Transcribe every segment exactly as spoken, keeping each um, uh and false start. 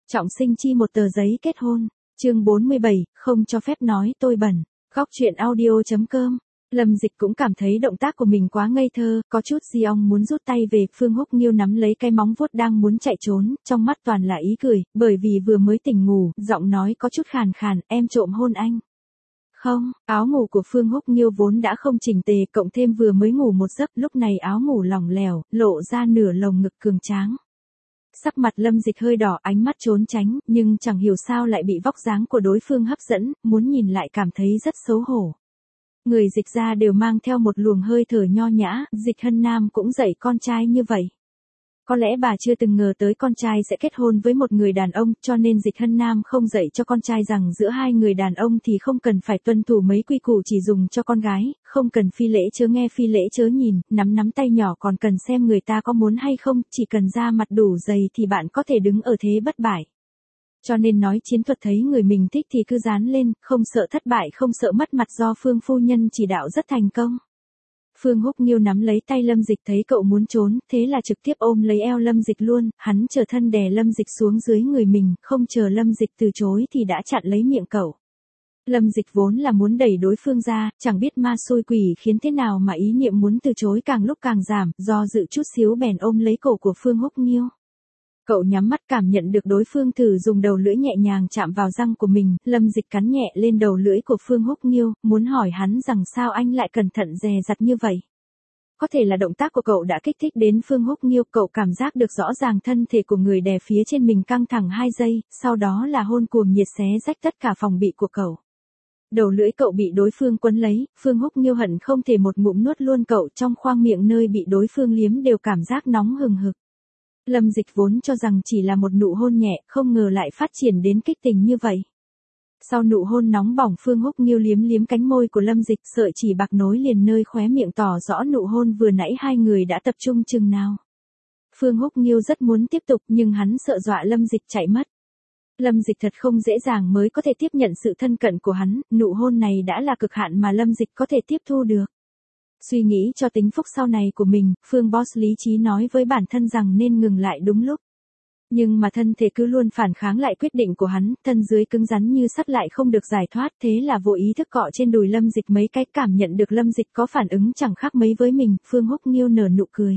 Trọng sinh chi một tờ giấy kết hôn. Chương bốn mươi bảy, không cho phép nói tôi bẩn. Góc truyện audio chấm com. Lâm Dịch cũng cảm thấy động tác của mình quá ngây thơ, có chút si ong muốn rút tay về. Phương Húc Nghiêu nắm lấy cái móng vuốt đang muốn chạy trốn, trong mắt toàn là ý cười, bởi vì vừa mới tỉnh ngủ, giọng nói có chút khàn khàn, em trộm hôn anh. Không, áo ngủ của Phương Húc Nghiêu vốn đã không chỉnh tề, cộng thêm vừa mới ngủ một giấc, lúc này áo ngủ lỏng lẻo, lộ ra nửa lồng ngực cường tráng. Sắc mặt Lâm Dịch hơi đỏ, ánh mắt trốn tránh, nhưng chẳng hiểu sao lại bị vóc dáng của đối phương hấp dẫn, muốn nhìn lại cảm thấy rất xấu hổ. Người Dịch ra đều mang theo một luồng hơi thở nho nhã, Dịch Hân Nam cũng dạy con trai như vậy. Có lẽ bà chưa từng ngờ tới con trai sẽ kết hôn với một người đàn ông, cho nên Dịch Hân Nam không dạy cho con trai rằng giữa hai người đàn ông thì không cần phải tuân thủ mấy quy củ, chỉ dùng cho con gái, không cần phi lễ chớ nghe phi lễ chớ nhìn, nắm nắm tay nhỏ còn cần xem người ta có muốn hay không, chỉ cần da mặt đủ dày thì bạn có thể đứng ở thế bất bại. Cho nên nói chiến thuật thấy người mình thích thì cứ dán lên, không sợ thất bại không sợ mất mặt, do Phương phu nhân chỉ đạo rất thành công. Phương Húc Nghiêu nắm lấy tay Lâm Dịch thấy cậu muốn trốn, thế là trực tiếp ôm lấy eo Lâm Dịch luôn, hắn trở thân đè Lâm Dịch xuống dưới người mình, không chờ Lâm Dịch từ chối thì đã chặn lấy miệng cậu. Lâm Dịch vốn là muốn đẩy đối phương ra, chẳng biết ma xui quỷ khiến thế nào mà ý niệm muốn từ chối càng lúc càng giảm, do dự chút xíu bèn ôm lấy cổ của Phương Húc Nghiêu. Cậu nhắm mắt cảm nhận được đối phương thử dùng đầu lưỡi nhẹ nhàng chạm vào răng của mình, Lâm Dịch cắn nhẹ lên đầu lưỡi của Phương Húc Nghiêu, muốn hỏi hắn rằng sao anh lại cẩn thận dè dặt như vậy. Có thể là động tác của cậu đã kích thích đến Phương Húc Nghiêu, cậu cảm giác được rõ ràng thân thể của người đè phía trên mình căng thẳng hai giây, sau đó là hôn cuồng nhiệt xé rách tất cả phòng bị của cậu. Đầu lưỡi cậu bị đối phương quấn lấy, Phương Húc Nghiêu hận không thể một ngụm nuốt luôn cậu, trong khoang miệng nơi bị đối phương liếm đều cảm giác nóng hừng hực. Lâm Dịch vốn cho rằng chỉ là một nụ hôn nhẹ, không ngờ lại phát triển đến kích tình như vậy. Sau nụ hôn nóng bỏng, Phương Húc Nghiêu liếm liếm cánh môi của Lâm Dịch, sợi chỉ bạc nối liền nơi khóe miệng tỏ rõ nụ hôn vừa nãy hai người đã tập trung chừng nào. Phương Húc Nghiêu rất muốn tiếp tục nhưng hắn sợ dọa Lâm Dịch chạy mất. Lâm Dịch thật không dễ dàng mới có thể tiếp nhận sự thân cận của hắn, nụ hôn này đã là cực hạn mà Lâm Dịch có thể tiếp thu được. Suy nghĩ cho tính phúc sau này của mình, Phương Boss lý trí nói với bản thân rằng nên ngừng lại đúng lúc. Nhưng mà thân thể cứ luôn phản kháng lại quyết định của hắn, thân dưới cứng rắn như sắt lại không được giải thoát, thế là vô ý thức cọ trên đùi Lâm Dịch mấy cái, cảm nhận được Lâm Dịch có phản ứng chẳng khác mấy với mình, Phương Húc Nghiêu nở nụ cười.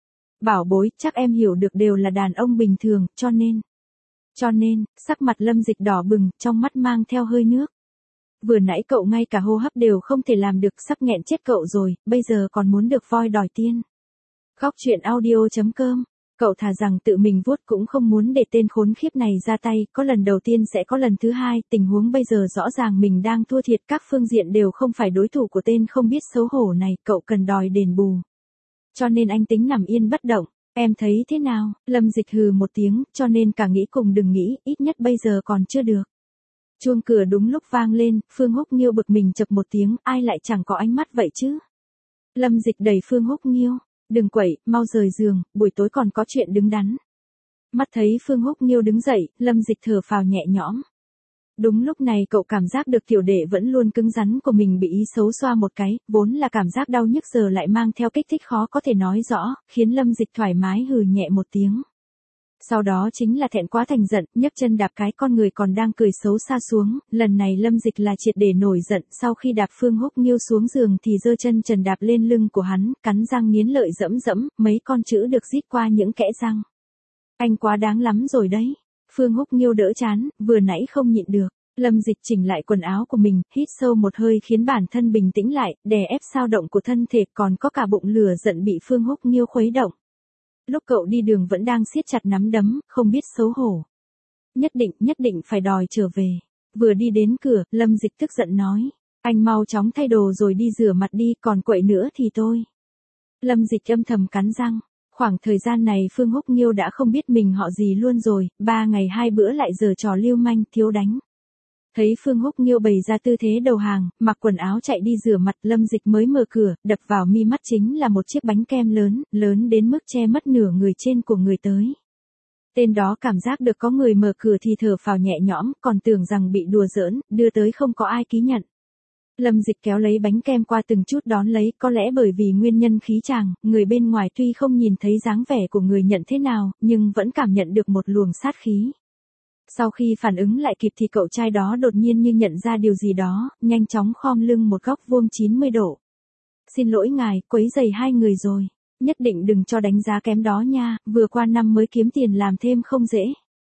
Bảo bối, chắc em hiểu được đều là đàn ông bình thường, cho nên. Cho nên, sắc mặt Lâm Dịch đỏ bừng, trong mắt mang theo hơi nước. Vừa nãy cậu ngay cả hô hấp đều không thể làm được, sắp nghẹn chết cậu rồi, bây giờ còn muốn được voi đòi tiên. Góc truyện audio chấm com. Cậu thà rằng tự mình vuốt cũng không muốn để tên khốn khiếp này ra tay, có lần đầu tiên sẽ có lần thứ hai, tình huống bây giờ rõ ràng mình đang thua thiệt, các phương diện đều không phải đối thủ của tên không biết xấu hổ này, cậu cần đòi đền bù. Cho nên anh tính nằm yên bất động, em thấy thế nào? Lâm Dịch hừ một tiếng, cho nên cả nghĩ cùng đừng nghĩ, ít nhất bây giờ còn chưa được. Chuông cửa đúng lúc vang lên, Phương Húc Nghiêu bực mình chập một tiếng, ai lại chẳng có ánh mắt vậy chứ? Lâm Dịch đẩy Phương Húc Nghiêu, đừng quậy, mau rời giường, buổi tối còn có chuyện đứng đắn. Mắt thấy Phương Húc Nghiêu đứng dậy, Lâm Dịch thở phào nhẹ nhõm. Đúng lúc này cậu cảm giác được tiểu đệ vẫn luôn cứng rắn của mình bị ý xấu xoa một cái, vốn là cảm giác đau nhức giờ lại mang theo kích thích khó có thể nói rõ, khiến Lâm Dịch thoải mái hừ nhẹ một tiếng. Sau đó chính là thẹn quá thành giận, nhấc chân đạp cái con người còn đang cười xấu xa xuống, lần này Lâm Dịch là triệt để nổi giận, sau khi đạp Phương Húc Nghiêu xuống giường thì giơ chân trần đạp lên lưng của hắn, cắn răng nghiến lợi dẫm dẫm, mấy con chữ được rít qua những kẽ răng. Anh quá đáng lắm rồi đấy. Phương Húc Nghiêu đỡ chán, vừa nãy không nhịn được. Lâm Dịch chỉnh lại quần áo của mình, hít sâu một hơi khiến bản thân bình tĩnh lại, đè ép dao động của thân thể, còn có cả bụng lửa giận bị Phương Húc Nghiêu khuấy động. Lúc cậu đi đường vẫn đang siết chặt nắm đấm, không biết xấu hổ. Nhất định, nhất định phải đòi trở về. Vừa đi đến cửa, Lâm Dịch tức giận nói. Anh mau chóng thay đồ rồi đi rửa mặt đi, còn quậy nữa thì tôi. Lâm Dịch âm thầm cắn răng. Khoảng thời gian này Phương Húc Nghiêu đã không biết mình họ gì luôn rồi, ba ngày hai bữa lại giở trò lưu manh, thiếu đánh. Thấy Phương Húc Nghiêu bày ra tư thế đầu hàng, mặc quần áo chạy đi rửa mặt, Lâm Dịch mới mở cửa, đập vào mi mắt chính là một chiếc bánh kem lớn, lớn đến mức che mất nửa người trên của người tới. Tên đó cảm giác được có người mở cửa thì thở phào nhẹ nhõm, còn tưởng rằng bị đùa giỡn, đưa tới không có ai ký nhận. Lâm Dịch kéo lấy bánh kem qua từng chút đón lấy, có lẽ bởi vì nguyên nhân khí chàng, người bên ngoài tuy không nhìn thấy dáng vẻ của người nhận thế nào, nhưng vẫn cảm nhận được một luồng sát khí. Sau khi phản ứng lại kịp thì cậu trai đó đột nhiên như nhận ra điều gì đó, nhanh chóng khom lưng một góc vuông chín mươi độ. Xin lỗi ngài, quấy rầy hai người rồi. Nhất định đừng cho đánh giá kém đó nha, vừa qua năm mới kiếm tiền làm thêm không dễ.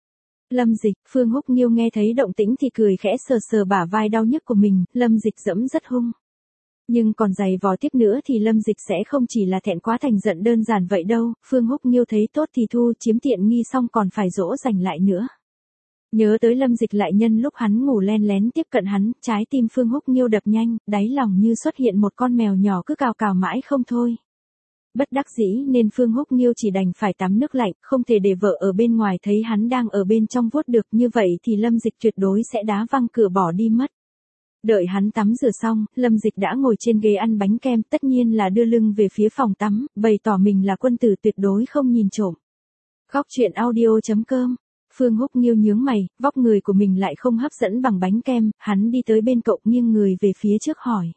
Lâm Dịch, Phương Húc Nghiêu nghe thấy động tĩnh thì cười khẽ sờ sờ bả vai đau nhức của mình, Lâm Dịch dẫm rất hung. Nhưng còn giày vò tiếp nữa thì Lâm Dịch sẽ không chỉ là thẹn quá thành giận đơn giản vậy đâu, Phương Húc Nghiêu thấy tốt thì thu, chiếm tiện nghi xong còn phải dỗ dành lại nữa. Nhớ tới Lâm Dịch lại nhân lúc hắn ngủ len lén tiếp cận hắn, trái tim Phương Húc Nghiêu đập nhanh, đáy lòng như xuất hiện một con mèo nhỏ cứ cào cào mãi không thôi. Bất đắc dĩ nên Phương Húc Nghiêu chỉ đành phải tắm nước lạnh, không thể để vợ ở bên ngoài thấy hắn đang ở bên trong vuốt được, như vậy thì Lâm Dịch tuyệt đối sẽ đá văng cửa bỏ đi mất. Đợi hắn tắm rửa xong, Lâm Dịch đã ngồi trên ghế ăn bánh kem, tất nhiên là đưa lưng về phía phòng tắm, bày tỏ mình là quân tử tuyệt đối không nhìn trộm. Góc truyện audio chấm com. Phương Húc Nghiêu nhướng mày, vóc người của mình lại không hấp dẫn bằng bánh kem, hắn đi tới bên cậu nghiêng người về phía trước hỏi.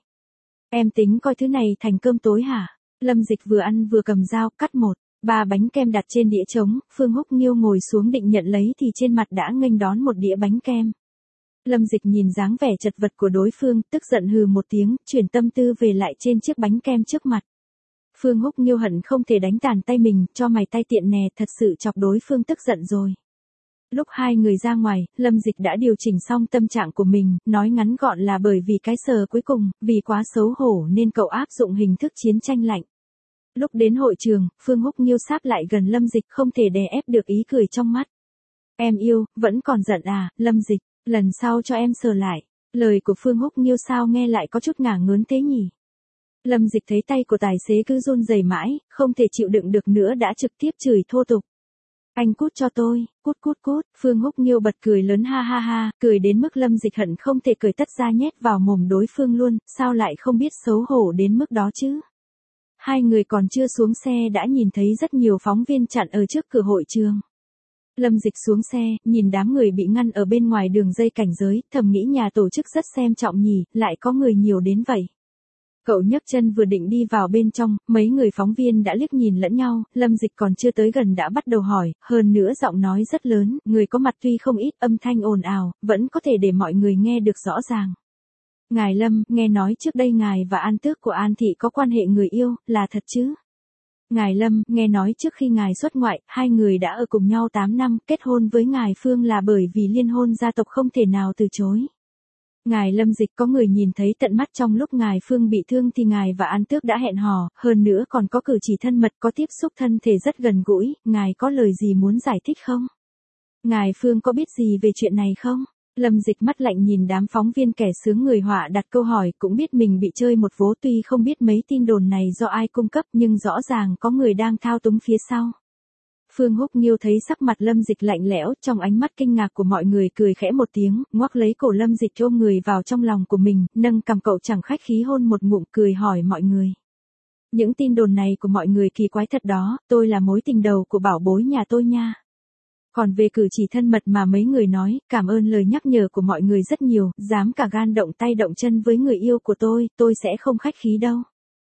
Em tính coi thứ này thành cơm tối hả? Lâm Dịch vừa ăn vừa cầm dao, cắt một, ba bánh kem đặt trên đĩa trống, Phương Húc Nghiêu ngồi xuống định nhận lấy thì trên mặt đã nghênh đón một đĩa bánh kem. Lâm Dịch nhìn dáng vẻ chật vật của đối phương, tức giận hừ một tiếng, chuyển tâm tư về lại trên chiếc bánh kem trước mặt. Phương Húc Nghiêu hận không thể đánh tàn tay mình, cho mày tay tiện nè, thật sự chọc đối phương tức giận rồi. Lúc hai người ra ngoài, Lâm Dịch đã điều chỉnh xong tâm trạng của mình, nói ngắn gọn là bởi vì cái sờ cuối cùng, vì quá xấu hổ nên cậu áp dụng hình thức chiến tranh lạnh. Lúc đến hội trường, Phương Húc Nghiêu sáp lại gần Lâm Dịch không thể đè ép được ý cười trong mắt. Em yêu, vẫn còn giận à, Lâm Dịch, lần sau cho em sờ lại. Lời của Phương Húc Nghiêu sao nghe lại có chút ngả ngớn thế nhỉ? Lâm Dịch thấy tay của tài xế cứ run rẩy mãi, không thể chịu đựng được nữa đã trực tiếp chửi thô tục. Anh cút cho tôi, cút cút cút, Phương Húc Nghiêu bật cười lớn ha ha ha, cười đến mức Lâm Dịch hận không thể cười tất ra nhét vào mồm đối phương luôn, sao lại không biết xấu hổ đến mức đó chứ. Hai người còn chưa xuống xe đã nhìn thấy rất nhiều phóng viên chặn ở trước cửa hội trường. Lâm Dịch xuống xe, nhìn đám người bị ngăn ở bên ngoài đường dây cảnh giới, thầm nghĩ nhà tổ chức rất xem trọng nhỉ, lại có người nhiều đến vậy. Cậu nhấc chân vừa định đi vào bên trong, mấy người phóng viên đã liếc nhìn lẫn nhau, Lâm Dịch còn chưa tới gần đã bắt đầu hỏi, hơn nữa giọng nói rất lớn, người có mặt tuy không ít, âm thanh ồn ào, vẫn có thể để mọi người nghe được rõ ràng. Ngài Lâm, nghe nói trước đây ngài và An Tước của An Thị có quan hệ người yêu, là thật chứ? Ngài Lâm, nghe nói trước khi ngài xuất ngoại, hai người đã ở cùng nhau tám năm, kết hôn với ngài Phương là bởi vì liên hôn gia tộc không thể nào từ chối. Ngài Lâm Dịch có người nhìn thấy tận mắt trong lúc ngài Phương bị thương thì ngài và An Tước đã hẹn hò, hơn nữa còn có cử chỉ thân mật, có tiếp xúc thân thể rất gần gũi, ngài có lời gì muốn giải thích không? Ngài Phương có biết gì về chuyện này không? Lâm Dịch mắt lạnh nhìn đám phóng viên kẻ sướng người họa đặt câu hỏi, cũng biết mình bị chơi một vố, tuy không biết mấy tin đồn này do ai cung cấp nhưng rõ ràng có người đang thao túng phía sau. Phương Húc Nghiêu thấy sắc mặt Lâm Dịch lạnh lẽo, trong ánh mắt kinh ngạc của mọi người cười khẽ một tiếng, ngoắc lấy cổ Lâm Dịch ôm người vào trong lòng của mình, nâng cằm cậu chẳng khách khí hôn một ngụm, cười hỏi mọi người. Những tin đồn này của mọi người kỳ quái thật đó, tôi là mối tình đầu của bảo bối nhà tôi nha. Còn về cử chỉ thân mật mà mấy người nói, cảm ơn lời nhắc nhở của mọi người rất nhiều, dám cả gan động tay động chân với người yêu của tôi, tôi sẽ không khách khí đâu.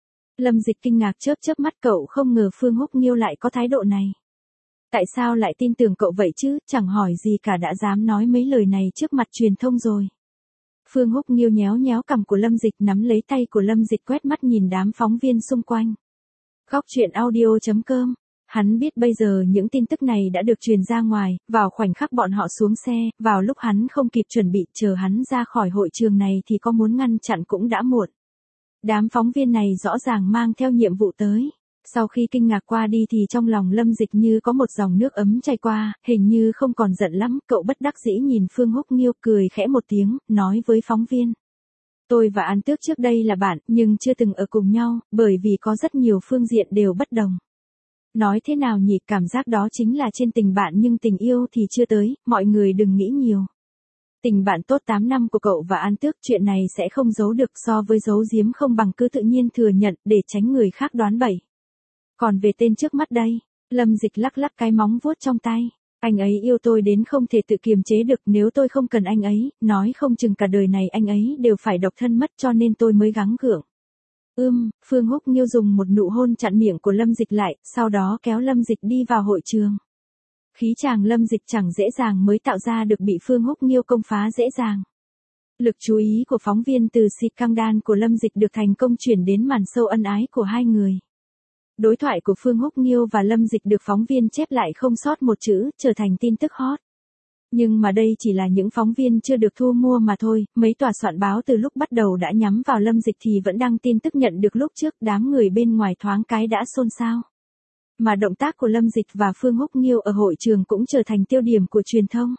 Lâm Dịch kinh ngạc chớp chớp mắt, cậu không ngờ Phương Húc Nghiêu lại có thái độ này. Tại sao lại tin tưởng cậu vậy chứ, chẳng hỏi gì cả đã dám nói mấy lời này trước mặt truyền thông rồi. Phương Húc Nghiêu nhéo nhéo cằm của Lâm Dịch, nắm lấy tay của Lâm Dịch quét mắt nhìn đám phóng viên xung quanh. Góc truyện audio chấm com. Hắn biết bây giờ những tin tức này đã được truyền ra ngoài, vào khoảnh khắc bọn họ xuống xe, vào lúc hắn không kịp chuẩn bị, chờ hắn ra khỏi hội trường này thì có muốn ngăn chặn cũng đã muộn. Đám phóng viên này rõ ràng mang theo nhiệm vụ tới. Sau khi kinh ngạc qua đi thì trong lòng Lâm Dịch như có một dòng nước ấm chảy qua, hình như không còn giận lắm, cậu bất đắc dĩ nhìn Phương Húc Nghiêu cười khẽ một tiếng, nói với phóng viên. Tôi và An Tước trước đây là bạn, nhưng chưa từng ở cùng nhau, bởi vì có rất nhiều phương diện đều bất đồng. Nói thế nào nhỉ, cảm giác đó chính là trên tình bạn nhưng tình yêu thì chưa tới, mọi người đừng nghĩ nhiều. Tình bạn tốt tám năm của cậu và An Tước, chuyện này sẽ không giấu được, so với giấu giếm không bằng cứ tự nhiên thừa nhận để tránh người khác đoán bậy. Còn về tên trước mắt đây, Lâm Dịch lắc lắc cái móng vuốt trong tay. Anh ấy yêu tôi đến không thể tự kiềm chế được, nếu tôi không cần anh ấy, nói không chừng cả đời này anh ấy đều phải độc thân mất, cho nên tôi mới gắng gượng. Ưm, Phương Húc Nghiêu dùng một nụ hôn chặn miệng của Lâm Dịch lại, sau đó kéo Lâm Dịch đi vào hội trường. Khí chàng Lâm Dịch chẳng dễ dàng mới tạo ra được bị Phương Húc Nghiêu công phá dễ dàng. Lực chú ý của phóng viên từ si căng đan của Lâm Dịch được thành công chuyển đến màn sâu ân ái của hai người. Đối thoại của Phương Húc Nghiêu và Lâm Dịch được phóng viên chép lại không sót một chữ, trở thành tin tức hot. Nhưng mà đây chỉ là những phóng viên chưa được thu mua mà thôi, mấy tòa soạn báo từ lúc bắt đầu đã nhắm vào Lâm Dịch thì vẫn đăng tin tức nhận được lúc trước, đám người bên ngoài thoáng cái đã xôn xao. Mà động tác của Lâm Dịch và Phương Húc Nghiêu ở hội trường cũng trở thành tiêu điểm của truyền thông.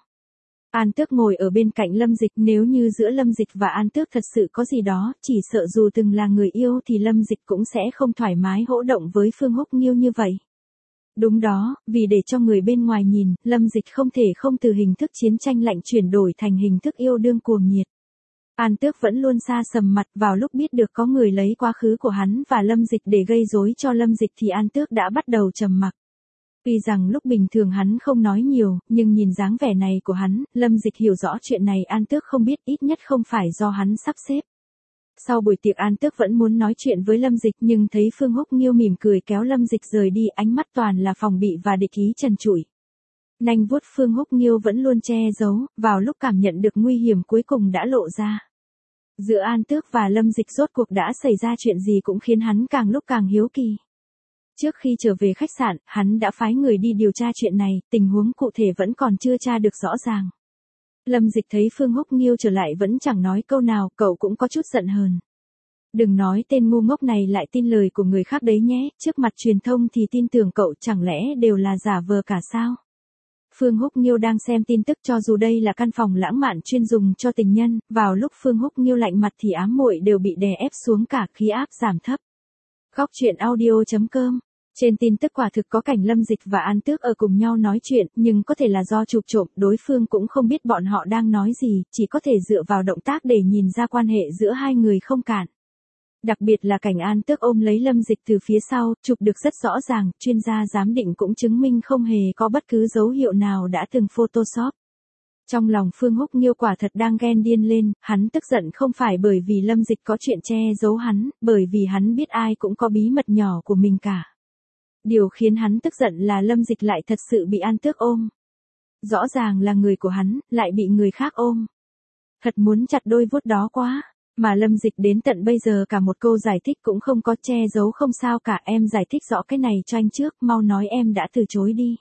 An Tước ngồi ở bên cạnh Lâm Dịch, nếu như giữa Lâm Dịch và An Tước thật sự có gì đó, chỉ sợ dù từng là người yêu thì Lâm Dịch cũng sẽ không thoải mái hỗ động với Phương Húc Nghiêu như vậy. Đúng đó, vì để cho người bên ngoài nhìn, Lâm Dịch không thể không từ hình thức chiến tranh lạnh chuyển đổi thành hình thức yêu đương cuồng nhiệt. An Tước vẫn luôn xa sầm mặt, vào lúc biết được có người lấy quá khứ của hắn và Lâm Dịch để gây rối cho Lâm Dịch thì An Tước đã bắt đầu trầm mặc. Tuy rằng lúc bình thường hắn không nói nhiều, nhưng nhìn dáng vẻ này của hắn, Lâm Dịch hiểu rõ chuyện này An Tước không biết, ít nhất không phải do hắn sắp xếp. Sau buổi tiệc An Tước vẫn muốn nói chuyện với Lâm Dịch nhưng thấy Phương Húc Nghiêu mỉm cười kéo Lâm Dịch rời đi, ánh mắt toàn là phòng bị và địch ý trần trụi. Nanh vuốt Phương Húc Nghiêu vẫn luôn che giấu, vào lúc cảm nhận được nguy hiểm cuối cùng đã lộ ra. Giữa An Tước và Lâm Dịch rốt cuộc đã xảy ra chuyện gì cũng khiến hắn càng lúc càng hiếu kỳ. Trước khi trở về khách sạn, hắn đã phái người đi điều tra chuyện này, tình huống cụ thể vẫn còn chưa tra được rõ ràng. Lâm Dịch thấy Phương Húc Nghiêu trở lại vẫn chẳng nói câu nào, cậu cũng có chút giận hờn. Đừng nói tên ngu ngốc này lại tin lời của người khác đấy nhé, trước mặt truyền thông thì tin tưởng cậu, chẳng lẽ đều là giả vờ cả sao? Phương Húc Nghiêu đang xem tin tức, cho dù đây là căn phòng lãng mạn chuyên dùng cho tình nhân, vào lúc Phương Húc Nghiêu lạnh mặt thì ám muội đều bị đè ép xuống, cả khí áp giảm thấp. Góc truyện audio chấm com. Trên tin tức quả thực có cảnh Lâm Dịch và An Tước ở cùng nhau nói chuyện, nhưng có thể là do chụp trộm, đối phương cũng không biết bọn họ đang nói gì, chỉ có thể dựa vào động tác để nhìn ra quan hệ giữa hai người không cạn. Đặc biệt là cảnh An Tước ôm lấy Lâm Dịch từ phía sau, chụp được rất rõ ràng, chuyên gia giám định cũng chứng minh không hề có bất cứ dấu hiệu nào đã từng photoshop. Trong lòng Phương Húc Nghiêu quả thật đang ghen điên lên, hắn tức giận không phải bởi vì Lâm Dịch có chuyện che giấu hắn, bởi vì hắn biết ai cũng có bí mật nhỏ của mình cả. Điều khiến hắn tức giận là Lâm Dịch lại thật sự bị An Tước ôm. Rõ ràng là người của hắn, lại bị người khác ôm. Thật muốn chặt đôi vuốt đó quá, mà Lâm Dịch đến tận bây giờ cả một câu giải thích cũng không có, che giấu không sao cả, em giải thích rõ cái này cho anh trước, mau nói em đã từ chối đi.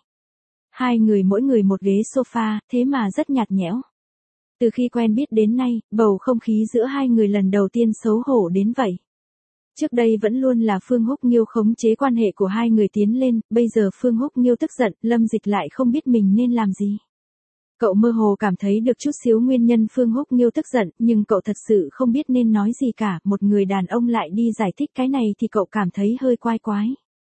Hai người mỗi người một ghế sofa, thế mà rất nhạt nhẽo. Từ khi quen biết đến nay, bầu không khí giữa hai người lần đầu tiên xấu hổ đến vậy. Trước đây vẫn luôn là Phương Húc Nghiêu khống chế quan hệ của hai người tiến lên, bây giờ Phương Húc Nghiêu tức giận, Lâm Dịch lại không biết mình nên làm gì. Cậu mơ hồ cảm thấy được chút xíu nguyên nhân Phương Húc Nghiêu tức giận, nhưng cậu thật sự không biết nên nói gì cả, một người đàn ông lại đi giải thích cái này thì cậu cảm thấy hơi quái quái.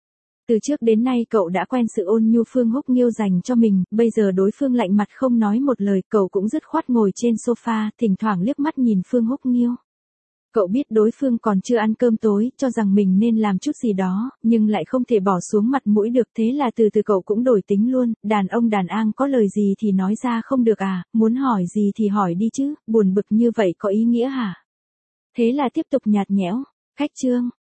Từ trước đến nay cậu đã quen sự ôn nhu Phương Húc Nghiêu dành cho mình, bây giờ đối phương lạnh mặt không nói một lời, cậu cũng dứt khoát ngồi trên sofa, thỉnh thoảng liếc mắt nhìn Phương Húc Nghiêu. Cậu biết đối phương còn chưa ăn cơm tối, cho rằng mình nên làm chút gì đó, nhưng lại không thể bỏ xuống mặt mũi được, thế là từ từ cậu cũng đổi tính luôn, đàn ông đàn an có lời gì thì nói ra không được à, muốn hỏi gì thì hỏi đi chứ, buồn bực như vậy có ý nghĩa hả? Thế là tiếp tục nhạt nhẽo, khách trương.